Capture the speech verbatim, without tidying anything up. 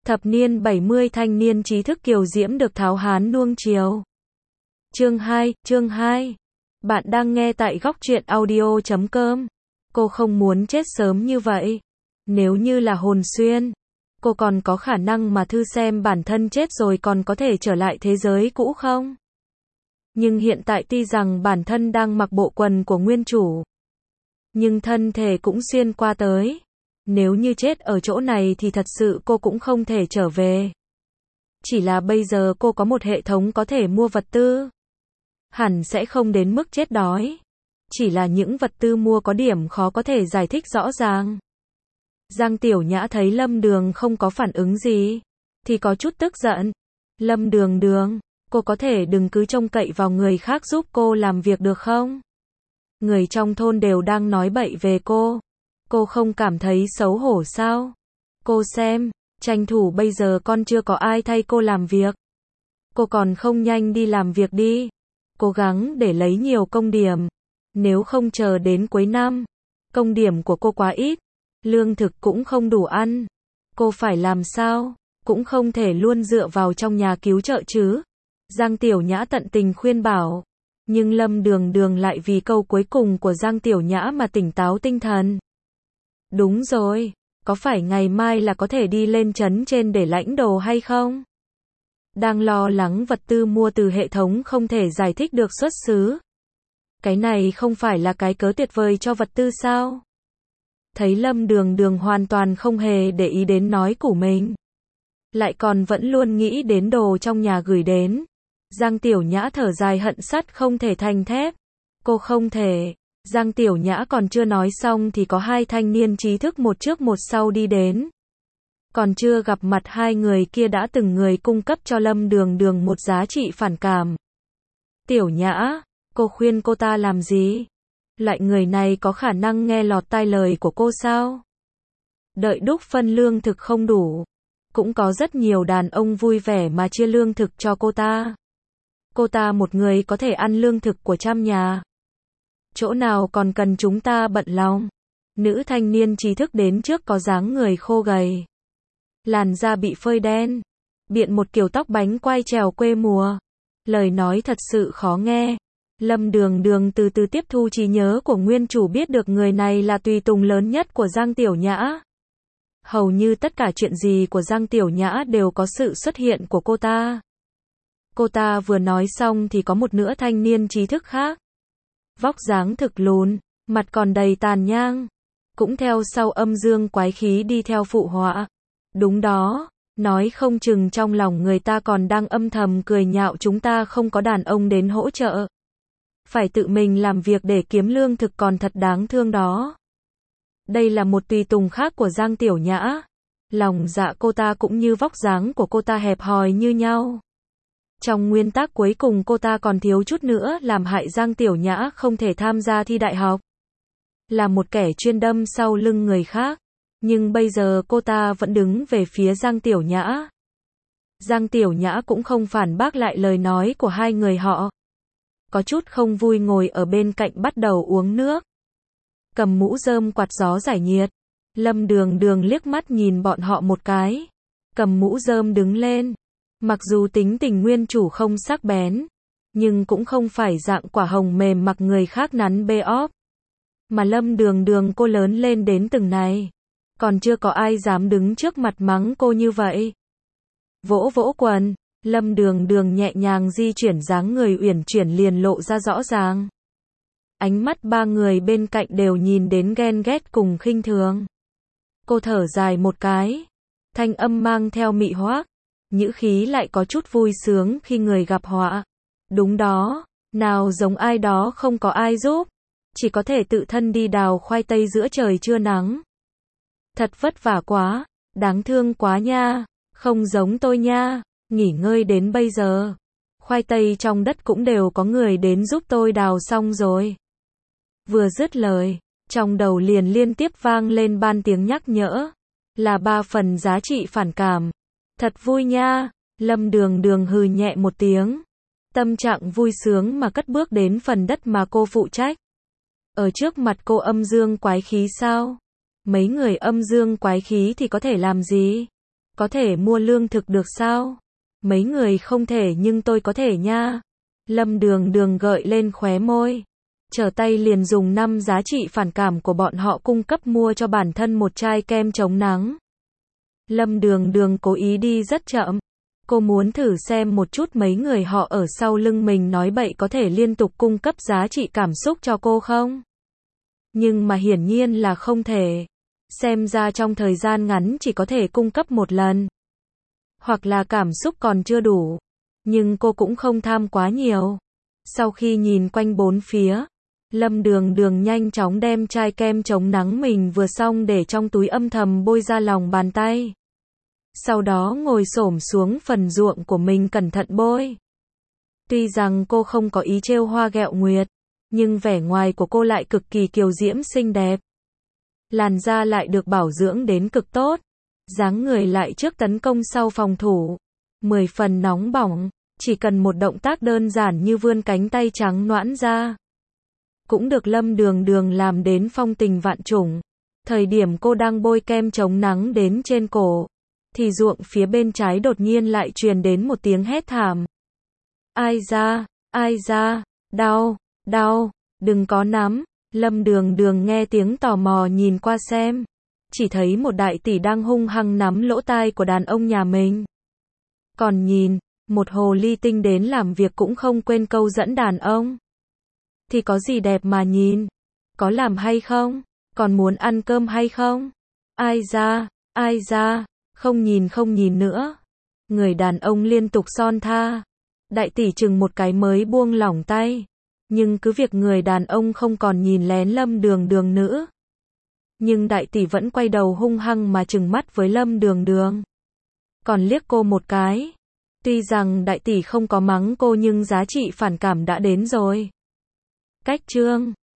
Thập niên bảy mươi thanh niên trí thức kiều diễm được tháo hán nuông chiều. Chương hai, chương hai. Bạn đang nghe tại góc truyện audio chấm com. Cô không muốn chết sớm như vậy. Nếu như là Hồn Xuyên, cô còn có khả năng mà thư xem bản thân chết rồi còn có thể trở lại thế giới cũ không? Nhưng hiện tại tuy rằng bản thân đang mặc bộ quần của nguyên chủ, nhưng thân thể cũng xuyên qua tới. Nếu như chết ở chỗ này thì thật sự cô cũng không thể trở về. Chỉ là bây giờ cô có một hệ thống có thể mua vật tư. Hẳn sẽ không đến mức chết đói. Chỉ là những vật tư mua có điểm khó có thể giải thích rõ ràng. Giang Tiểu Nhã thấy Lâm Đường không có phản ứng gì, thì có chút tức giận. Lâm Đường Đường, cô có thể đừng cứ trông cậy vào người khác giúp cô làm việc được không? Người trong thôn đều đang nói bậy về cô. Cô không cảm thấy xấu hổ sao? Cô xem, tranh thủ bây giờ con chưa có ai thay cô làm việc. Cô còn không nhanh đi làm việc đi. Cố gắng để lấy nhiều công điểm. Nếu không chờ đến cuối năm, công điểm của cô quá ít, lương thực cũng không đủ ăn. Cô phải làm sao? Cũng không thể luôn dựa vào trong nhà cứu trợ chứ. Giang Tiểu Nhã tận tình khuyên bảo. Nhưng Lâm Đường Đường lại vì câu cuối cùng của Giang Tiểu Nhã mà tỉnh táo tinh thần. Đúng rồi, có phải ngày mai là có thể đi lên trấn trên để lãnh đồ hay không? Đang lo lắng vật tư mua từ hệ thống không thể giải thích được xuất xứ. Cái này không phải là cái cớ tuyệt vời cho vật tư sao? Thấy Lâm Đường Đường hoàn toàn không hề để ý đến nói của mình. Lại còn vẫn luôn nghĩ đến đồ trong nhà gửi đến. Giang Tiểu Nhã thở dài hận sắt không thể thành thép. Cô không thể. Giang Tiểu Nhã còn chưa nói xong thì có hai thanh niên trí thức một trước một sau đi đến. Còn chưa gặp mặt hai người kia đã từng người cung cấp cho Lâm Đường Đường một giá trị phản cảm. Tiểu Nhã, cô khuyên cô ta làm gì? Loại người này có khả năng nghe lọt tai lời của cô sao? Đợi đúc phân lương thực không đủ. Cũng có rất nhiều đàn ông vui vẻ mà chia lương thực cho cô ta. Cô ta một người có thể ăn lương thực của trăm nhà. Chỗ nào còn cần chúng ta bận lòng. Nữ thanh niên trí thức đến trước có dáng người khô gầy. Làn da bị phơi đen. Biện một kiểu tóc bánh quai trèo quê mùa. Lời nói thật sự khó nghe. Lâm Đường Đường từ từ tiếp thu trí nhớ của nguyên chủ biết được người này là tùy tùng lớn nhất của Giang Tiểu Nhã. Hầu như tất cả chuyện gì của Giang Tiểu Nhã đều có sự xuất hiện của cô ta. Cô ta vừa nói xong thì có một nửa thanh niên trí thức khác. Vóc dáng thực lùn, mặt còn đầy tàn nhang. Cũng theo sau âm dương quái khí đi theo phụ họa. Đúng đó, nói không chừng trong lòng người ta còn đang âm thầm cười nhạo chúng ta không có đàn ông đến hỗ trợ. Phải tự mình làm việc để kiếm lương thực còn thật đáng thương đó. Đây là một tùy tùng khác của Giang Tiểu Nhã. Lòng dạ cô ta cũng như vóc dáng của cô ta hẹp hòi như nhau. Trong nguyên tắc cuối cùng cô ta còn thiếu chút nữa làm hại Giang Tiểu Nhã không thể tham gia thi đại học. Là một kẻ chuyên đâm sau lưng người khác. Nhưng bây giờ cô ta vẫn đứng về phía Giang Tiểu Nhã. Giang Tiểu Nhã cũng không phản bác lại lời nói của hai người họ. Có chút không vui ngồi ở bên cạnh bắt đầu uống nước. Cầm mũ rơm quạt gió giải nhiệt. Lâm Đường Đường liếc mắt nhìn bọn họ một cái. Cầm mũ rơm đứng lên. Mặc dù tính tình nguyên chủ không sắc bén, nhưng cũng không phải dạng quả hồng mềm mặc người khác nắn bê óp. Mà Lâm Đường Đường cô lớn lên đến từng này. Còn chưa có ai dám đứng trước mặt mắng cô như vậy. Vỗ vỗ quần, Lâm Đường Đường nhẹ nhàng di chuyển dáng người uyển chuyển liền lộ ra rõ ràng. Ánh mắt ba người bên cạnh đều nhìn đến ghen ghét cùng khinh thường. Cô thở dài một cái. Thanh âm mang theo mị hoác. Nhữ khí lại có chút vui sướng khi người gặp họa. Đúng đó, nào giống ai đó không có ai giúp. Chỉ có thể tự thân đi đào khoai tây giữa trời trưa nắng. Thật vất vả quá, đáng thương quá nha, không giống tôi nha, nghỉ ngơi đến bây giờ. Khoai tây trong đất cũng đều có người đến giúp tôi đào xong rồi. Vừa dứt lời, trong đầu liền liên tiếp vang lên ban tiếng nhắc nhở. Là ba phần giá trị phản cảm. Thật vui nha, Lâm Đường Đường hừ nhẹ một tiếng. Tâm trạng vui sướng mà cất bước đến phần đất mà cô phụ trách. Ở trước mặt cô âm dương quái khí sao? Mấy người âm dương quái khí thì có thể làm gì? Có thể mua lương thực được sao? Mấy người không thể nhưng tôi có thể nha. Lâm Đường Đường gợi lên khóe môi. Trở tay liền dùng năm giá trị phản cảm của bọn họ cung cấp mua cho bản thân một chai kem chống nắng. Lâm Đường Đường cố ý đi rất chậm. Cô muốn thử xem một chút mấy người họ ở sau lưng mình nói bậy có thể liên tục cung cấp giá trị cảm xúc cho cô không? Nhưng mà hiển nhiên là không thể. Xem ra trong thời gian ngắn chỉ có thể cung cấp một lần. Hoặc là cảm xúc còn chưa đủ. Nhưng cô cũng không tham quá nhiều. Sau khi nhìn quanh bốn phía, Lâm Đường Đường nhanh chóng đem chai kem chống nắng mình vừa xong để trong túi âm thầm bôi ra lòng bàn tay. Sau đó ngồi xổm xuống phần ruộng của mình cẩn thận bôi. Tuy rằng cô không có ý trêu hoa ghẹo nguyệt, nhưng vẻ ngoài của cô lại cực kỳ kiều diễm xinh đẹp. Làn da lại được bảo dưỡng đến cực tốt. Dáng người lại trước tấn công sau phòng thủ. Mười phần nóng bỏng, chỉ cần một động tác đơn giản như vươn cánh tay trắng nõn ra. Cũng được Lâm Đường Đường làm đến phong tình vạn trùng. Thời điểm cô đang bôi kem chống nắng đến trên cổ, thì ruộng phía bên trái đột nhiên lại truyền đến một tiếng hét thảm. Ai da, ai da, đau, đau, đừng có nắm. Lâm Đường Đường nghe tiếng tò mò nhìn qua xem. Chỉ thấy một đại tỷ đang hung hăng nắm lỗ tai của đàn ông nhà mình. Còn nhìn, một hồ ly tinh đến làm việc cũng không quên câu dẫn đàn ông. Thì có gì đẹp mà nhìn? Có làm hay không? Còn muốn ăn cơm hay không? Ai da, ai da, không nhìn không nhìn nữa. Người đàn ông liên tục son tha. Đại tỷ chừng một cái mới buông lỏng tay. Nhưng cứ việc người đàn ông không còn nhìn lén Lâm Đường Đường nữa. Nhưng đại tỷ vẫn quay đầu hung hăng mà trừng mắt với Lâm Đường Đường. Còn liếc cô một cái. Tuy rằng đại tỷ không có mắng cô nhưng giá trị phản cảm đã đến rồi. Cách chương